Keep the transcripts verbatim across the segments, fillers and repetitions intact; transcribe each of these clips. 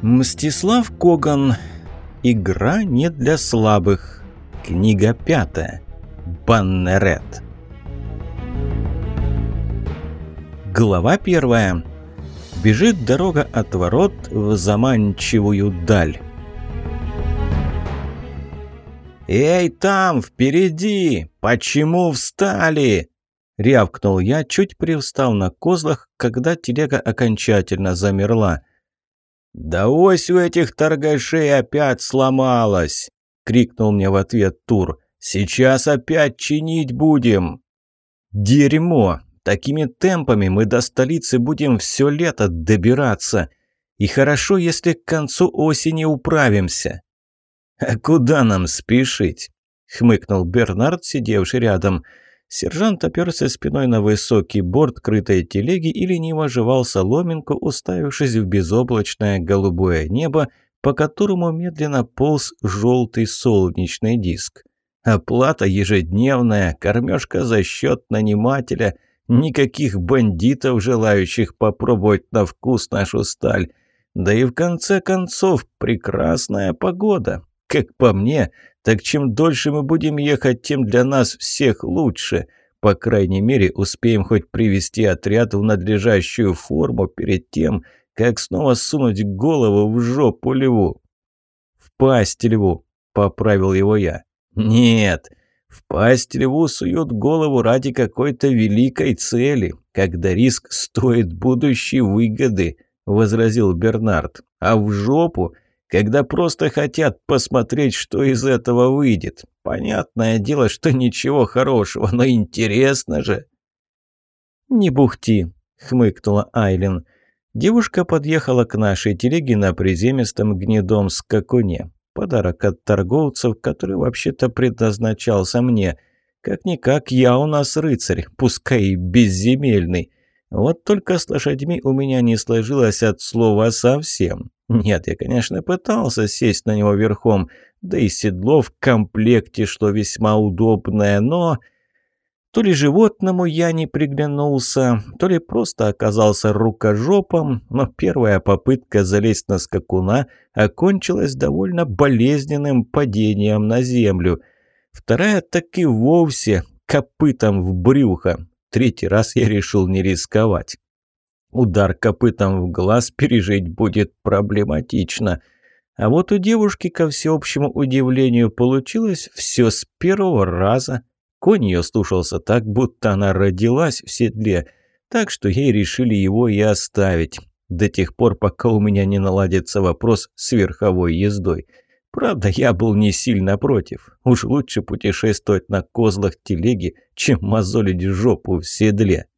Мстислав Коган. Игра не для слабых. Книга пятая. Баннерет. Глава первая. Бежит дорога от ворот в заманчивую даль. «Эй, там, впереди! Почему встали?» — рявкнул я, чуть привстав на козлах, когда телега окончательно замерла. «Да ось у этих торгашей опять сломалась!» — крикнул мне в ответ Тур. «Сейчас опять чинить будем!» «Дерьмо! Такими темпами мы до столицы будем все лето добираться. И хорошо, если к концу осени управимся». «А куда нам спешить?» — хмыкнул Бернард, сидевший рядом. Сержант оперся спиной на высокий борт крытой телеги и лениво жевал соломинку, уставившись в безоблачное голубое небо, по которому медленно полз желтый солнечный диск. Оплата ежедневная, кормежка за счет нанимателя, никаких бандитов, желающих попробовать на вкус нашу сталь. Да и в конце концов прекрасная погода. Как по мне, так чем дольше мы будем ехать, тем для нас всех лучше. По крайней мере, успеем хоть привести отряд в надлежащую форму перед тем, как снова сунуть голову в жопу льву. «В пасть льву», — поправил его я. «Нет, в пасть льву суют голову ради какой-то великой цели, когда риск стоит будущей выгоды», — возразил Бернард. «А в жопу, когда просто хотят посмотреть, что из этого выйдет. Понятное дело, что ничего хорошего, но интересно же». «Не бухти», — хмыкнула Айлин. Девушка подъехала к нашей телеге на приземистом гнедом скакуне. Подарок от торговцев, который вообще-то предназначался мне. Как-никак я у нас рыцарь, пускай и безземельный. Вот только с лошадьми у меня не сложилось от слова совсем. Нет, я, конечно, пытался сесть на него верхом, да и седло в комплекте, что весьма удобное, но... То ли животному я не приглянулся, то ли просто оказался рукожопом, но первая попытка залезть на скакуна окончилась довольно болезненным падением на землю. Вторая так и вовсе копытом в брюхо. Третий раз я решил не рисковать. Удар копытом в глаз пережить будет проблематично. А вот у девушки, ко всеобщему удивлению, получилось все с первого раза. Конь ее слушался так, будто она родилась в седле, так что ей решили его и оставить. До тех пор, пока у меня не наладится вопрос с верховой ездой. Правда, я был не сильно против. Уж лучше путешествовать на козлах телеги, чем мозолить жопу в седле.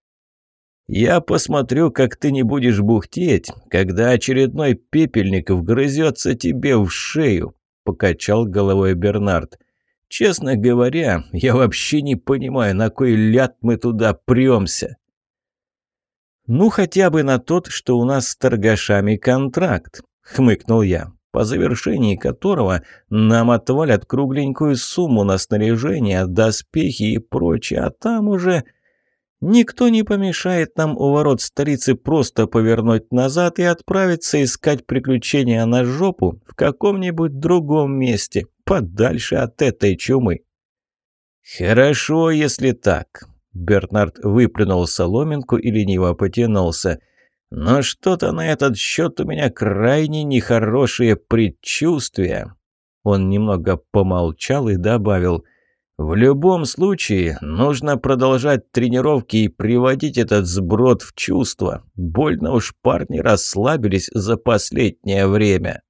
«Я посмотрю, как ты не будешь бухтеть, когда очередной пепельник вгрызется тебе в шею», — покачал головой Бернард. «Честно говоря, я вообще не понимаю, на кой ляд мы туда премся». «Ну, хотя бы на тот, что у нас с торгашами контракт», — хмыкнул я, по завершении которого нам отвалят кругленькую сумму на снаряжение, доспехи и прочее, а там уже... Никто не помешает нам у ворот столицы просто повернуть назад и отправиться искать приключения на жопу в каком-нибудь другом месте, подальше от этой чумы. «Хорошо, если так», — Бернард выплюнул соломинку и лениво потянулся. «Но что-то на этот счет у меня крайне нехорошие предчувствия». Он немного помолчал и добавил: «В любом случае, нужно продолжать тренировки и приводить этот сброд в чувство. Больно уж парни расслабились за последнее время».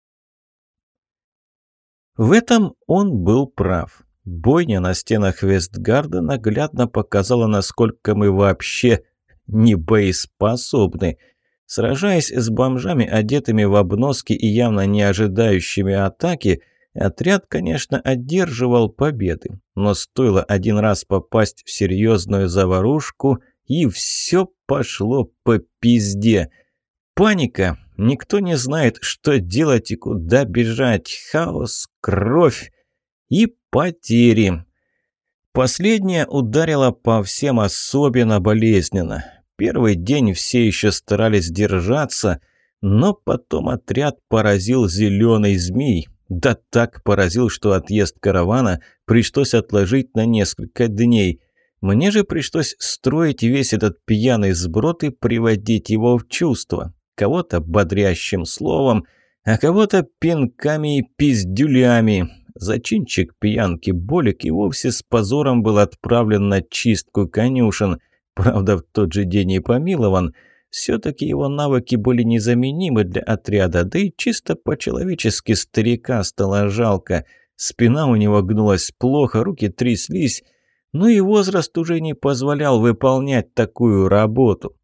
В этом он был прав. Бойня на стенах Вестгарда наглядно показала, насколько мы вообще не боеспособны. Сражаясь с бомжами, одетыми в обноски и явно не ожидающими атаки, отряд, конечно, одерживал победы, но стоило один раз попасть в серьезную заварушку, и все пошло по пизде. Паника, никто не знает, что делать и куда бежать, хаос, кровь и потери. Последнее ударило по всем особенно болезненно. Первый день все еще старались держаться, Но потом отряд поразил зеленый змей. Да так поразил, что отъезд каравана пришлось отложить на несколько дней. Мне же пришлось строить весь этот пьяный сброд и приводить его в чувство. Кого-то бодрящим словом, а кого-то пинками и пиздюлями. Зачинщик пьянки Болик и вовсе с позором был отправлен на чистку конюшен. Правда, в тот же день и помилован. Все-таки его навыки были незаменимы для отряда, да и чисто по-человечески старика стало жалко. Спина у него гнулась плохо, руки тряслись, но и возраст уже не позволял выполнять такую работу.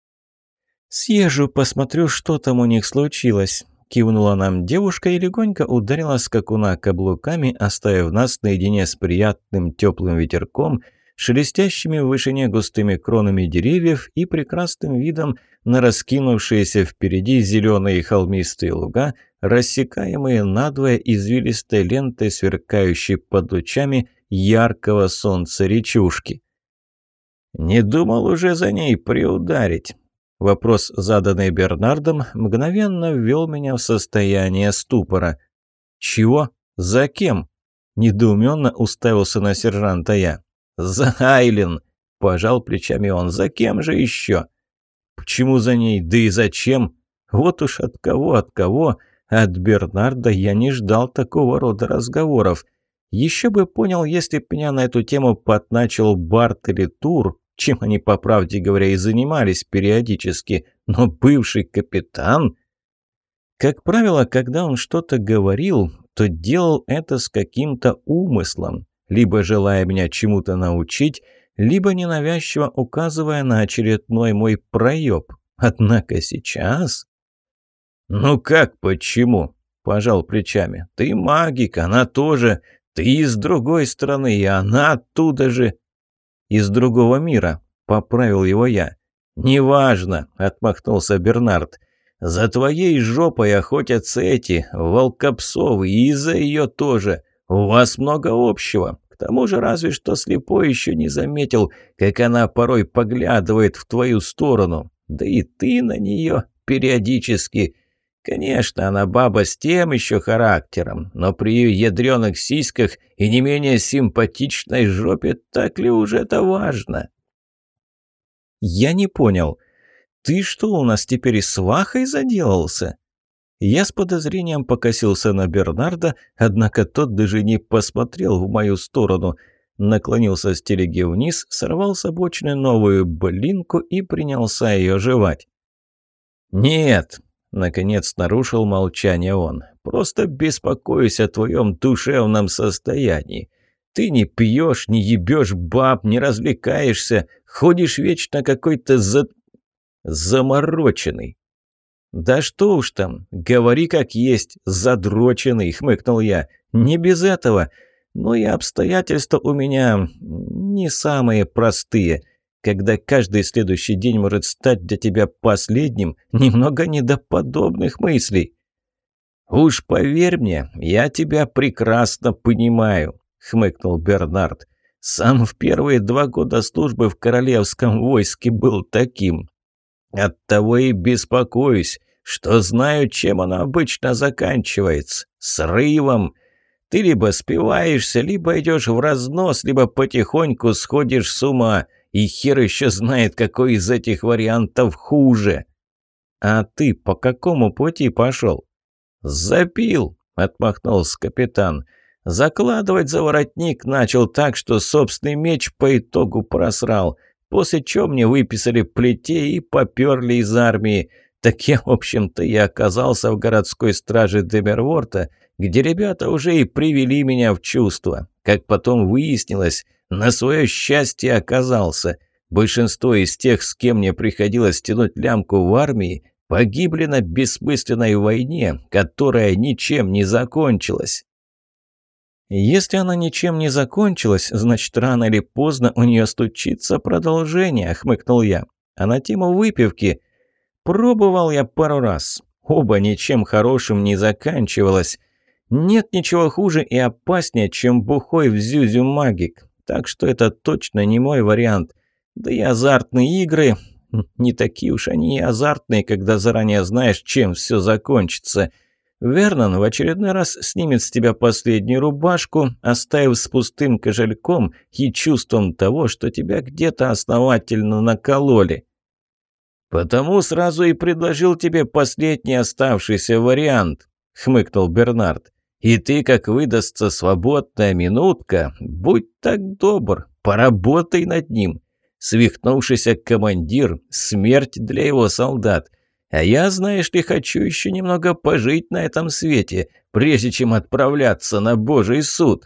«Съезжу, посмотрю, что там у них случилось», — кивнула нам девушка и легонько ударила скакуна каблуками, оставив нас наедине с приятным теплым ветерком, шелестящими в вышине густыми кронами деревьев и прекрасным видом на раскинувшиеся впереди зеленые холмистые луга, рассекаемые надвое извилистой лентой, сверкающей под лучами яркого солнца речушки. «Не думал уже за ней приударить». Вопрос, заданный Бернардом, мгновенно ввел меня в состояние ступора. «Чего? За кем?» – недоуменно уставился на сержанта я. «За Айлин!» – пожал плечами он. «За кем же еще?» «Почему за ней? Да и зачем? Вот уж от кого, от кого? От Бернарда я не ждал такого рода разговоров. Еще бы понял, если б меня на эту тему подначил Барт или Тур, чем они, по правде говоря, и занимались периодически. Но бывший капитан...» Как правило, когда он что-то говорил, то делал это с каким-то умыслом, либо желая меня чему-то научить, либо ненавязчиво указывая на очередной мой проеб. Однако сейчас... «Ну как почему?» – пожал плечами. «Ты магик, она тоже. Ты из другой страны, и она оттуда же». «Из другого мира», – поправил его я. «Неважно», – отмахнулся Бернард. «За твоей жопой охотятся эти, волкопсовы, и за ее тоже. У вас много общего. К тому же разве что слепой еще не заметил, как она порой поглядывает в твою сторону. Да и ты на нее периодически. Конечно, она баба с тем еще характером, но при ее ядреных сиськах и не менее симпатичной жопе так ли уж это важно?» «Я не понял. Ты что, у нас теперь и свахой заделался?» Я с подозрением покосился на Бернарда, однако тот даже не посмотрел в мою сторону. Наклонился с телеги вниз, сорвал с обочины новую блинку и принялся ее жевать. «Нет», — наконец нарушил молчание он, — «просто беспокоюсь о твоем душевном состоянии. Ты не пьешь, не ебешь баб, не развлекаешься, ходишь вечно какой-то за... замороченный». «Да что уж там, говори как есть, задроченный», — хмыкнул я. «Не без этого, но и обстоятельства у меня не самые простые. Когда каждый следующий день может стать для тебя последним, немного не до подобных мыслей». «Уж поверь мне, я тебя прекрасно понимаю», — хмыкнул Бернард. «Сам в первые два года службы в королевском войске был таким. Оттого и беспокоюсь, что знаю, чем оно обычно заканчивается. Срывом. Ты либо спиваешься, либо идешь в разнос, либо потихоньку сходишь с ума. И хер еще знает, какой из этих вариантов хуже». «А ты по какому пути пошел?» «Запил», — отмахнулся капитан. «Закладывать за воротник начал так, что собственный меч по итогу просрал. После чего мне выписали плетей и поперли из армии. Так я, в общем-то, и оказался в городской страже Демерворта, где ребята уже и привели меня в чувство. Как потом выяснилось, на свое счастье оказался. Большинство из тех, с кем мне приходилось тянуть лямку в армии, погибли на бессмысленной войне, которая ничем не закончилась». «Если она ничем не закончилась, значит, рано или поздно у нее случится продолжение», — хмыкнул я. «А на тему выпивки пробовал я пару раз. Оба ничем хорошим не заканчивалось. Нет ничего хуже и опаснее, чем бухой в зюзю магик. Так что это точно не мой вариант. Да и азартные игры Не такие уж они и азартные, когда заранее знаешь, чем все закончится. Вернон в очередной раз снимет с тебя последнюю рубашку, оставив с пустым кошельком и чувством того, что тебя где-то основательно накололи. «Потому сразу и предложил тебе последний оставшийся вариант», — хмыкнул Бернард. «И ты, как выдастся свободная минутка, будь так добр, поработай над ним. Свихнувшийся командир — смерть для его солдат. А я, знаешь ли, хочу еще немного пожить на этом свете, прежде чем отправляться на Божий суд».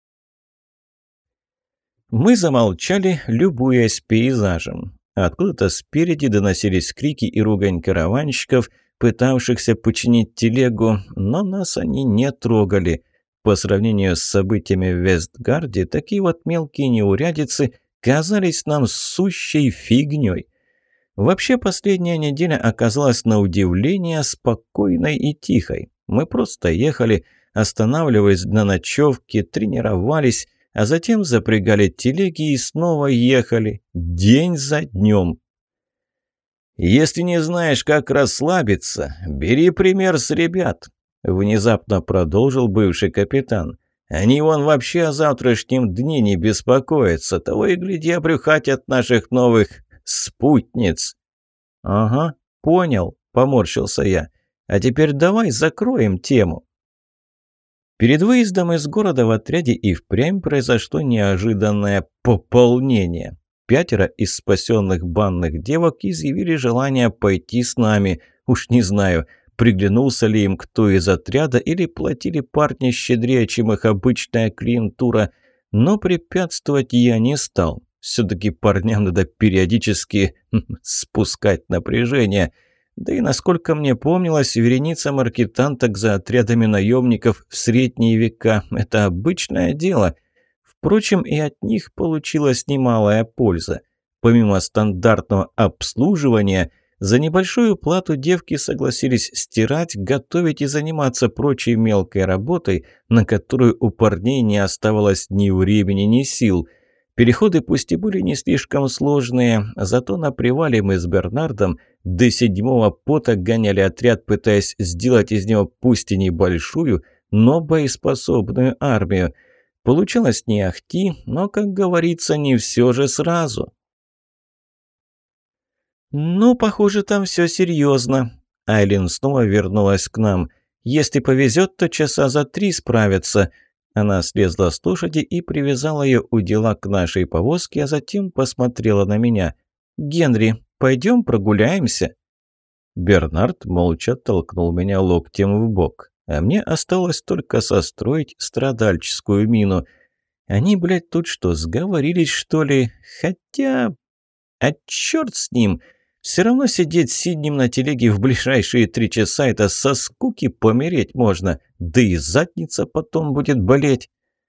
Мы замолчали, любуясь пейзажем. Откуда-то спереди доносились крики и ругань караванщиков, пытавшихся починить телегу, но нас они не трогали. По сравнению с событиями в Вестгарде, такие вот мелкие неурядицы казались нам сущей фигней. Вообще, последняя неделя оказалась на удивление спокойной и тихой. Мы просто ехали, останавливаясь на ночевке, тренировались, а затем запрягали телеги и снова ехали, день за днем. «Если не знаешь, как расслабиться, бери пример с ребят», — внезапно продолжил бывший капитан. «Они вон вообще о завтрашнем дне не беспокоятся, того и гляди обрюхатят наших новых спутниц». «Ага, понял», — поморщился я. «А теперь давай закроем тему». Перед выездом из города в отряде и впрямь произошло неожиданное пополнение. Пятеро из спасенных банных девок изъявили желание пойти с нами. Уж не знаю, приглянулся ли им кто из отряда или платили парни щедрее, чем их обычная клиентура, но препятствовать я не стал. Все-таки парням надо периодически спускать напряжение. Да и, насколько мне помнилось, вереница маркетанток за отрядами наемников в средние века – это обычное дело. Впрочем, и от них получилась немалая польза. Помимо стандартного обслуживания, за небольшую плату девки согласились стирать, готовить и заниматься прочей мелкой работой, на которую у парней не оставалось ни времени, ни сил. Переходы пусть и были не слишком сложные, зато на привале мы с Бернардом до седьмого пота гоняли отряд, пытаясь сделать из него пусть и небольшую, но боеспособную армию. Получалось не ахти, но, как говорится, не все же сразу. «Ну, похоже, там все серьезно». Айлин снова вернулась к нам. «Если повезет, то часа за три справятся». Она слезла с лошади и привязала ее у дела к нашей повозке, а затем посмотрела на меня. «Генри, пойдем прогуляемся?» Бернард молча толкнул меня локтем в бок, а мне осталось только состроить страдальческую мину. Они, блядь, тут что, сговорились, что ли? Хотя... А черт с ним! Все равно сидеть сиднем на телеге в ближайшие три часа — это со скуки помереть можно, да и задница потом будет болеть.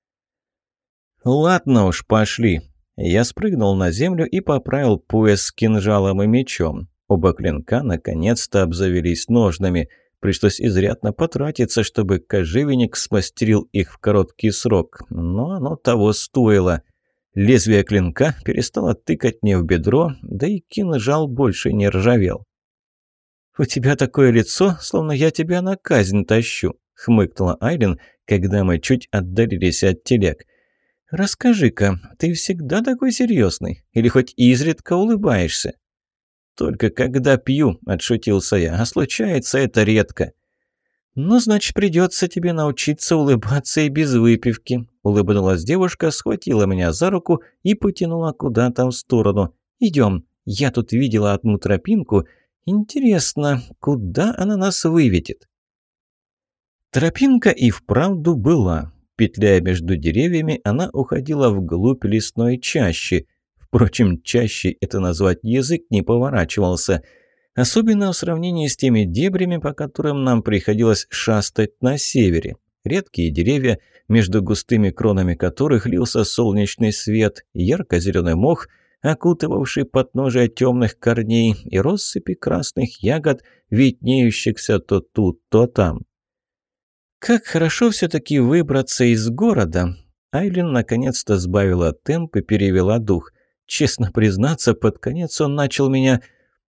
«Ладно уж, пошли». Я спрыгнул на землю и поправил пояс с кинжалом и мечом. Оба клинка наконец-то обзавелись ножнами. Пришлось изрядно потратиться, чтобы кожевенник смастерил их в короткий срок, но оно того стоило. Лезвие клинка перестало тыкать мне в бедро, да и кинжал больше не ржавел. «У тебя такое лицо, словно я тебя на казнь тащу», — хмыкнула Айлин, когда мы чуть отдалились от телег. «Расскажи-ка, ты всегда такой серьезный? Или хоть изредка улыбаешься?» «Только когда пью», — отшутился я, — «а случается это редко». «Ну, значит, придется тебе научиться улыбаться и без выпивки», — улыбнулась девушка, схватила меня за руку и потянула куда-то в сторону. «Идем, я тут видела одну тропинку. Интересно, куда она нас выведет?» Тропинка и вправду была. Петляя между деревьями, она уходила вглубь лесной чащи. Впрочем, чаще это назвать язык не поворачивался. Особенно в сравнении с теми дебрями, по которым нам приходилось шастать на севере. Редкие деревья, между густыми кронами которых лился солнечный свет, ярко-зеленый мох, окутывавший подножие темных корней, и россыпи красных ягод, виднеющихся то тут, то там. Как хорошо все-таки выбраться из города. Айлин наконец-то сбавила темп и перевела дух. Честно признаться, под конец он начал меня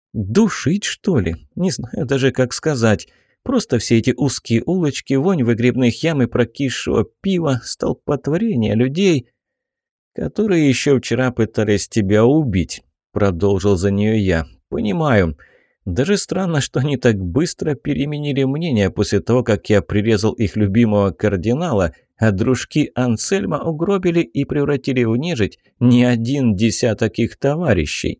Душить, что ли? Не знаю даже, как сказать. Просто все эти узкие улочки, вонь выгребных ям и прокисшего пива, столпотворение людей, которые еще вчера пытались тебя убить, продолжил за нее я. Понимаю. Даже странно, что они так быстро переменили мнение после того, как я прирезал их любимого кардинала, а дружки Ансельма угробили и превратили в нежить не один десяток их товарищей.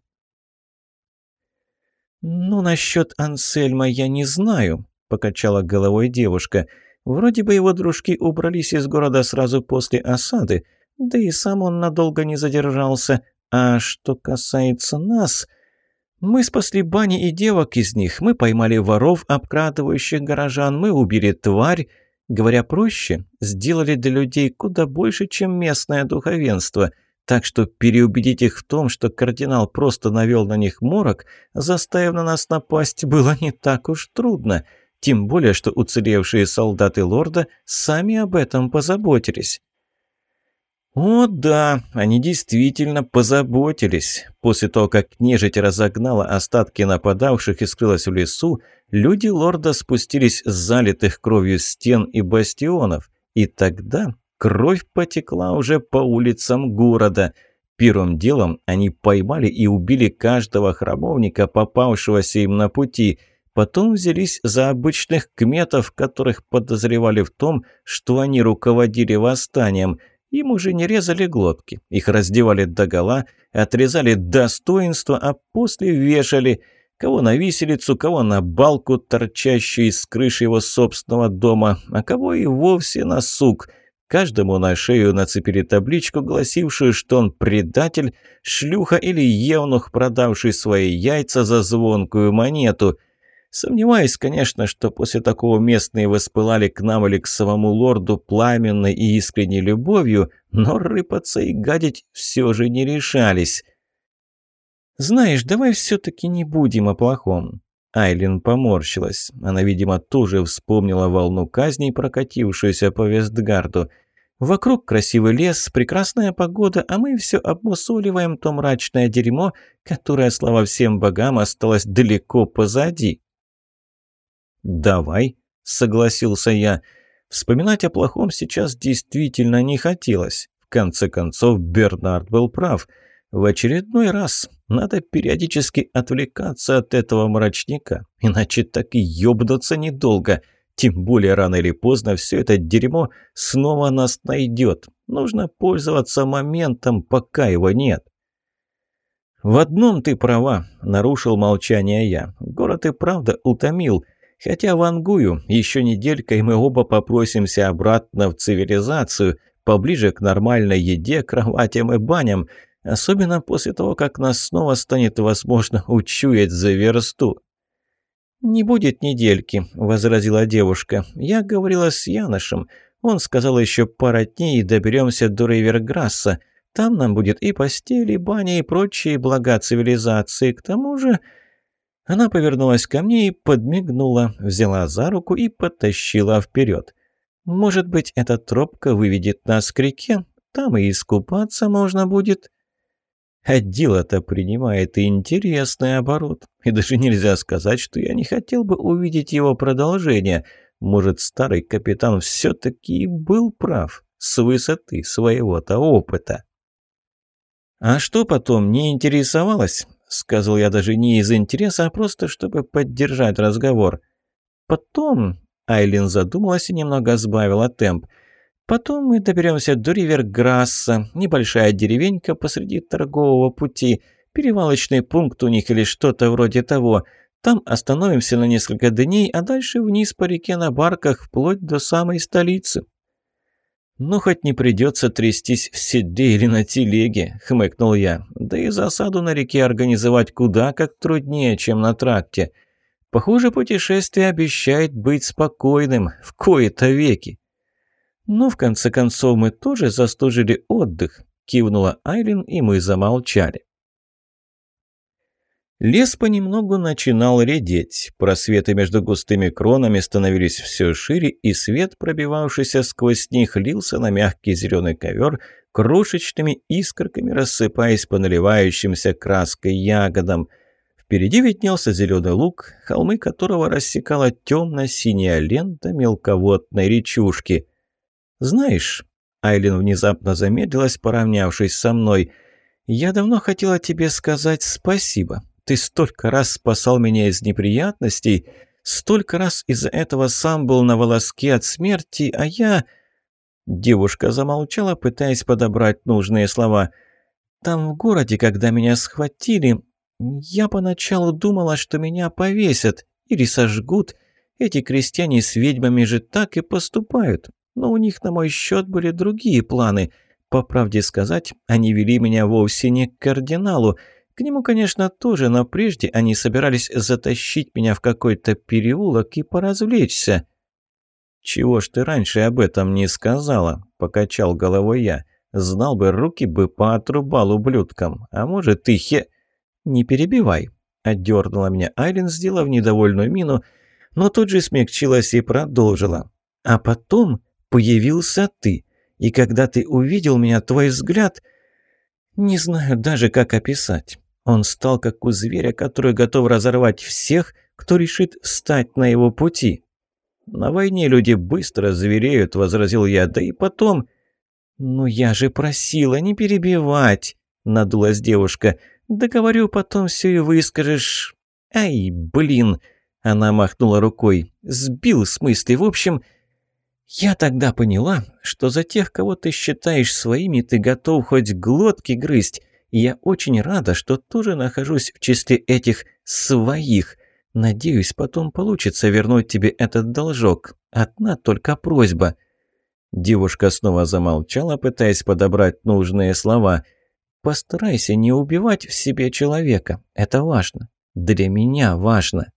«Ну, насчет Ансельма я не знаю», – покачала головой девушка. «Вроде бы его дружки убрались из города сразу после осады, да и сам он надолго не задержался. А что касается нас, мы спасли бани и девок из них, мы поймали воров, обкрадывающих горожан, мы убили тварь. Говоря проще, сделали для людей куда больше, чем местное духовенство». Так что переубедить их в том, что кардинал просто навел на них морок, заставив на нас напасть, было не так уж трудно. Тем более, что уцелевшие солдаты лорда сами об этом позаботились. О да, они действительно позаботились. После того, как нежить разогнала остатки нападавших и скрылась в лесу, люди лорда спустились с залитых кровью стен и бастионов. И тогда... кровь потекла уже по улицам города. Первым делом они поймали и убили каждого храмовника, попавшегося им на пути. Потом взялись за обычных кметов, которых подозревали в том, что они руководили восстанием. Им уже не резали глотки, их раздевали догола, отрезали достоинство, а после вешали. Кого на виселицу, кого на балку, торчащую из крыши его собственного дома, а кого и вовсе на сук. Каждому на шею нацепили табличку, гласившую, что он предатель, шлюха или евнух, продавший свои яйца за звонкую монету. Сомневаюсь, конечно, что после такого местные воспылали к нам или к самому лорду пламенной и искренней любовью, но рыпаться и гадить все же не решались. «Знаешь, давай все-таки не будем о плохом». Айлин поморщилась. Она, видимо, тоже вспомнила волну казней, прокатившуюся по Вестгарду. «Вокруг красивый лес, прекрасная погода, а мы все обмусоливаем то мрачное дерьмо, которое, слава всем богам, осталось далеко позади». «Давай», — согласился я. Вспоминать о плохом сейчас действительно не хотелось. В конце концов, Бернард был прав. В очередной раз надо периодически отвлекаться от этого мрачника, иначе так и ёбнуться недолго. Тем более рано или поздно все это дерьмо снова нас найдет. Нужно пользоваться моментом, пока его нет. «В одном ты права», — нарушил молчание я. «Город и правда утомил. Хотя в Ангую еще неделька, и мы оба попросимся обратно в цивилизацию, поближе к нормальной еде, кроватям и баням. Особенно после того, как нас снова станет возможно учуять за версту». «Не будет недельки», — возразила девушка. «Я говорила с Яношем. Он сказал, еще пара дней и доберемся до Риверграсса. Там нам будет и постель, и баня, и прочие блага цивилизации. К тому же...» Она повернулась ко мне и подмигнула, взяла за руку и потащила вперед. «Может быть, эта тропка выведет нас к реке? Там и искупаться можно будет». А дело-то принимает и интересный оборот. И даже нельзя сказать, что я не хотел бы увидеть его продолжение. Может, старый капитан все-таки был прав с высоты своего-то опыта. «А что потом, не интересовалась?» — сказал я даже не из интереса, а просто чтобы поддержать разговор. «Потом...» — Айлин задумалась и немного сбавила темп. «Потом мы доберемся до Риверграсса, небольшая деревенька посреди торгового пути, перевалочный пункт у них или что-то вроде того. Там остановимся на несколько дней, а дальше вниз по реке на барках, вплоть до самой столицы». «Ну, хоть не придется трястись в седле или на телеге», — хмыкнул я. «Да и засаду на реке организовать куда как труднее, чем на тракте. Похоже, путешествие обещает быть спокойным в кои-то веки». «Ну, в конце концов, мы тоже заслужили отдых», — кивнула Айлин, и мы замолчали. Лес понемногу начинал редеть. Просветы между густыми кронами становились все шире, и свет, пробивавшийся сквозь них, лился на мягкий зеленый ковер, крошечными искорками рассыпаясь по наливающимся краской ягодам. Впереди виднелся зеленый луг, холмы которого рассекала темно-синяя лента мелководной речушки. «Знаешь...» — Айлин внезапно замедлилась, поравнявшись со мной. «Я давно хотела тебе сказать спасибо. Ты столько раз спасал меня из неприятностей, столько раз из-за этого сам был на волоске от смерти, а я...» Девушка замолчала, пытаясь подобрать нужные слова. «Там в городе, когда меня схватили, я поначалу думала, что меня повесят или сожгут. Эти крестьяне с ведьмами же так и поступают. Но у них на мой счет были другие планы. По правде сказать, они вели меня вовсе не к кардиналу. К нему, конечно, тоже, но прежде они собирались затащить меня в какой-то переулок и поразвлечься». «Чего ж ты раньше об этом не сказала?» – покачал головой я. «Знал бы, руки бы поотрубал ублюдкам. А может, ты хе...» «Не перебивай», – отдернула меня Айлин, сделав недовольную мину, но тут же смягчилась и продолжила. «А потом появился ты, и когда ты увидел меня, твой взгляд... Не знаю даже, как описать. Он стал как у зверя, который готов разорвать всех, кто решит встать на его пути». «На войне люди быстро звереют», — возразил я, — «да и потом...» «Ну я же просила не перебивать», — надулась девушка. «Да говорю, потом все и выскажешь». «Ай, блин!» — она махнула рукой. «Сбил с мысли. В общем, я тогда поняла, что за тех, кого ты считаешь своими, ты готов хоть глотки грызть. И я очень рада, что тоже нахожусь в числе этих «своих». Надеюсь, потом получится вернуть тебе этот должок. Одна только просьба». Девушка снова замолчала, пытаясь подобрать нужные слова. «Постарайся не убивать в себе человека. Это важно. Для меня важно».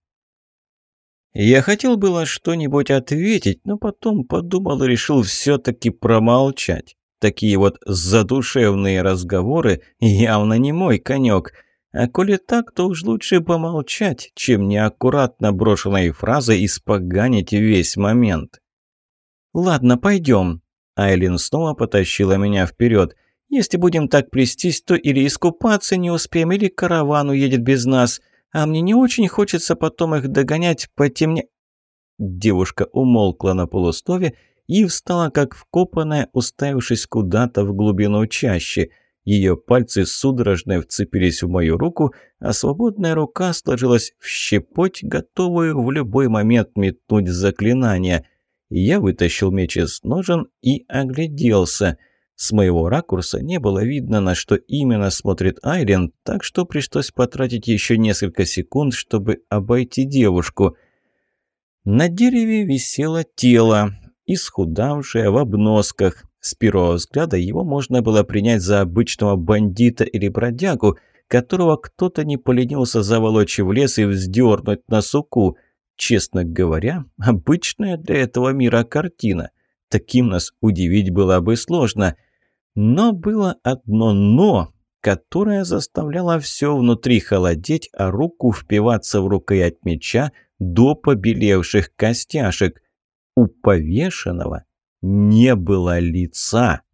Я хотел было что-нибудь ответить, но потом подумал и решил все-таки промолчать. Такие вот задушевные разговоры явно не мой конек. А коли так, то уж лучше помолчать, чем неаккуратно брошенной фразой испоганить весь момент. «Ладно, пойдем». Айлин снова потащила меня вперед. «Если будем так плестись, то или искупаться не успеем, или караван уедет без нас. А мне не очень хочется потом их догонять по темне...» Девушка умолкла на полуслове и встала как вкопанная, уставившись куда-то в глубину чащи. Ее пальцы судорожно вцепились в мою руку, а свободная рука сложилась в щепоть, готовую в любой момент метнуть заклинание. Я вытащил меч из ножен и огляделся. С моего ракурса не было видно, на что именно смотрит Айлин, так что пришлось потратить еще несколько секунд, чтобы обойти девушку. На дереве висело тело, исхудавшее в обносках. С первого взгляда его можно было принять за обычного бандита или бродягу, которого кто-то не поленился заволочь в лес и вздернуть на суку. Честно говоря, обычная для этого мира картина. Таким нас удивить было бы сложно. Но было одно «но», которое заставляло все внутри холодеть, а руку впиваться в рукоять меча до побелевших костяшек. У повешенного не было лица.